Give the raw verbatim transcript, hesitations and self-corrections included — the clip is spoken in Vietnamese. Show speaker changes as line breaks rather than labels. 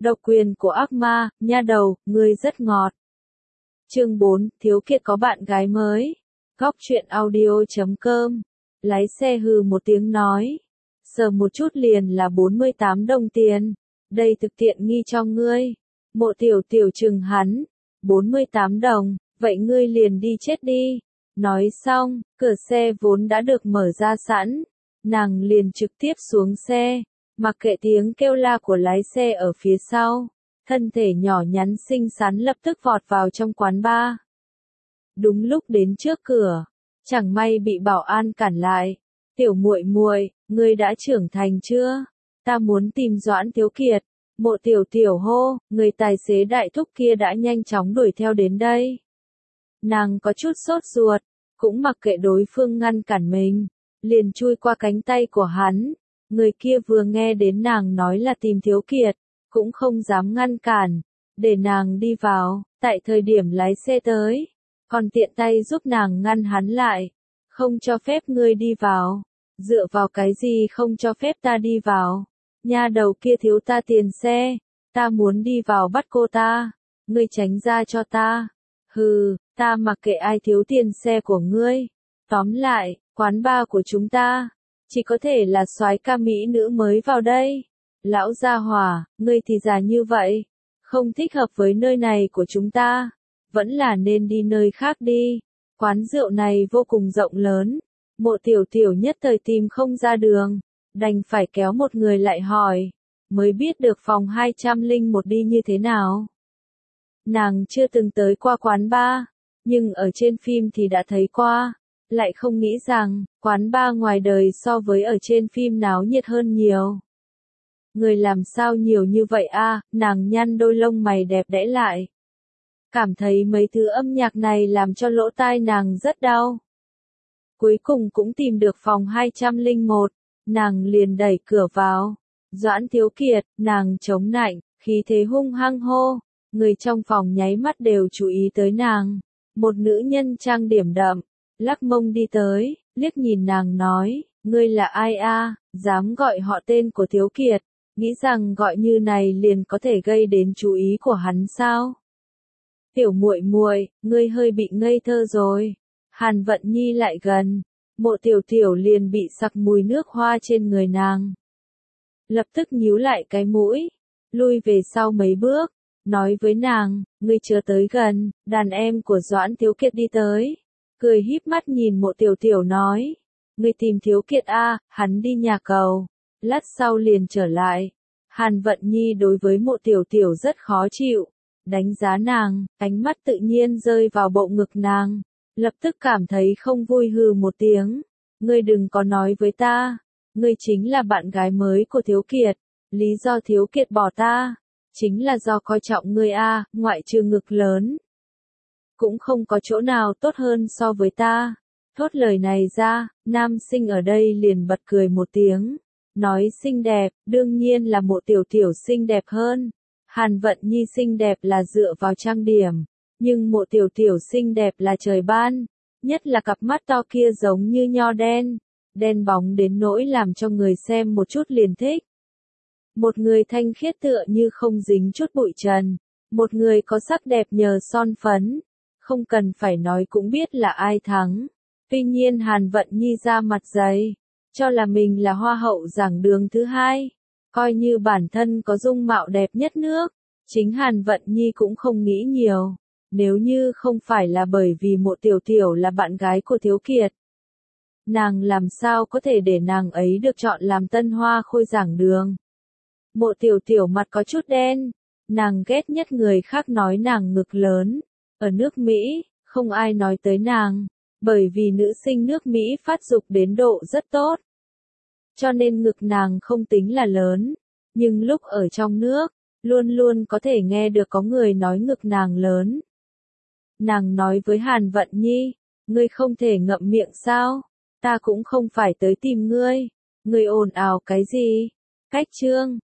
Độc quyền của ác ma, nha đầu, ngươi rất ngọt. Chương bốn, Thiếu Kiệt có bạn gái mới. Góc truyện audio chấm com. Lái xe hừ một tiếng nói. Sờ một chút liền là bốn mươi tám đồng tiền. Đây thực tiện nghi cho ngươi. Mộ tiểu tiểu chừng hắn. bốn mươi tám đồng, vậy ngươi liền đi chết đi. Nói xong, cửa xe vốn đã được mở ra sẵn. Nàng liền trực tiếp xuống xe. Mặc kệ tiếng kêu la của lái xe ở phía sau, thân thể nhỏ nhắn xinh xắn lập tức vọt vào trong quán bar. Đúng lúc đến trước cửa, chẳng may bị bảo an cản lại. Tiểu muội muội, ngươi đã trưởng thành chưa? Ta muốn tìm Doãn Thiếu Kiệt. Mộ tiểu tiểu hô, người tài xế đại thúc kia đã nhanh chóng đuổi theo đến đây. Nàng có chút sốt ruột, cũng mặc kệ đối phương ngăn cản mình, liền chui qua cánh tay của hắn. Người kia vừa nghe đến nàng nói là tìm Thiếu Kiệt, cũng không dám ngăn cản, để nàng đi vào, tại thời điểm lái xe tới, còn tiện tay giúp nàng ngăn hắn lại, không cho phép ngươi đi vào, dựa vào cái gì không cho phép ta đi vào, nha đầu kia thiếu ta tiền xe, ta muốn đi vào bắt cô ta, ngươi tránh ra cho ta, hừ, ta mặc kệ ai thiếu tiền xe của ngươi, tóm lại, quán bar của chúng ta chỉ có thể là soái ca mỹ nữ mới vào đây. Lão gia hỏa, ngươi thì già như vậy, không thích hợp với nơi này của chúng ta, vẫn là nên đi nơi khác đi. Quán rượu này vô cùng rộng lớn, Mộ tiểu tiểu nhất thời tìm không ra đường, đành phải kéo một người lại hỏi, mới biết được phòng hai trăm lẻ một đi như thế nào. Nàng chưa từng tới qua quán bar, nhưng ở trên phim thì đã thấy qua. Lại không nghĩ rằng, quán bar ngoài đời so với ở trên phim náo nhiệt hơn nhiều. Người làm sao nhiều như vậy a? À, nàng nhăn đôi lông mày đẹp đẽ lại. Cảm thấy mấy thứ âm nhạc này làm cho lỗ tai nàng rất đau. Cuối cùng cũng tìm được phòng hai trăm lẻ một, nàng liền đẩy cửa vào. Doãn Thiếu Kiệt, nàng chống nạnh, khí thế hung hăng hô. Người trong phòng nháy mắt đều chú ý tới nàng. Một nữ nhân trang điểm đậm. Lắc mông đi tới, liếc nhìn nàng nói, ngươi là ai a, dám gọi họ tên của Thiếu Kiệt, nghĩ rằng gọi như này liền có thể gây đến chú ý của hắn sao? Tiểu muội muội, ngươi hơi bị ngây thơ rồi. Hàn Vận Nhi lại gần, Mộ tiểu tiểu liền bị sặc mùi nước hoa trên người nàng. Lập tức nhíu lại cái mũi, lui về sau mấy bước, nói với nàng, ngươi chớ tới gần, đàn em của Doãn Thiếu Kiệt đi tới. Cười híp mắt nhìn Mộ tiểu tiểu nói, ngươi tìm Thiếu Kiệt a, à, hắn đi nhà cầu, lát sau liền trở lại. Hàn Vận Nhi đối với Mộ tiểu tiểu rất khó chịu, đánh giá nàng, ánh mắt tự nhiên rơi vào bộ ngực nàng, lập tức cảm thấy không vui hừ một tiếng, ngươi đừng có nói với ta, ngươi chính là bạn gái mới của Thiếu Kiệt, lý do Thiếu Kiệt bỏ ta, chính là do coi trọng ngươi a, à, ngoại trừ ngực lớn. Cũng không có chỗ nào tốt hơn so với ta. Thốt lời này ra, nam sinh ở đây liền bật cười một tiếng. Nói xinh đẹp, đương nhiên là Mộ tiểu tiểu xinh đẹp hơn. Hàn Vận Nhi xinh đẹp là dựa vào trang điểm. Nhưng Mộ tiểu tiểu xinh đẹp là trời ban. Nhất là cặp mắt to kia giống như nho đen. Đen bóng đến nỗi làm cho người xem một chút liền thích. Một người thanh khiết tựa như không dính chút bụi trần. Một người có sắc đẹp nhờ son phấn. Không cần phải nói cũng biết là ai thắng. Tuy nhiên Hàn Vận Nhi ra mặt dày, cho là mình là hoa hậu giảng đường thứ hai, coi như bản thân có dung mạo đẹp nhất nước. Chính Hàn Vận Nhi cũng không nghĩ nhiều, nếu như không phải là bởi vì Mộ tiểu tiểu là bạn gái của Thiếu Kiệt. Nàng làm sao có thể để nàng ấy được chọn làm tân hoa khôi giảng đường. Mộ tiểu tiểu mặt có chút đen, nàng ghét nhất người khác nói nàng ngực lớn. Ở nước Mỹ, không ai nói tới nàng, bởi vì nữ sinh nước Mỹ phát dục đến độ rất tốt. Cho nên ngực nàng không tính là lớn, nhưng lúc ở trong nước, luôn luôn có thể nghe được có người nói ngực nàng lớn. Nàng nói với Hàn Vận Nhi, ngươi không thể ngậm miệng sao, ta cũng không phải tới tìm ngươi, ngươi ồn ào cái gì, cách chương.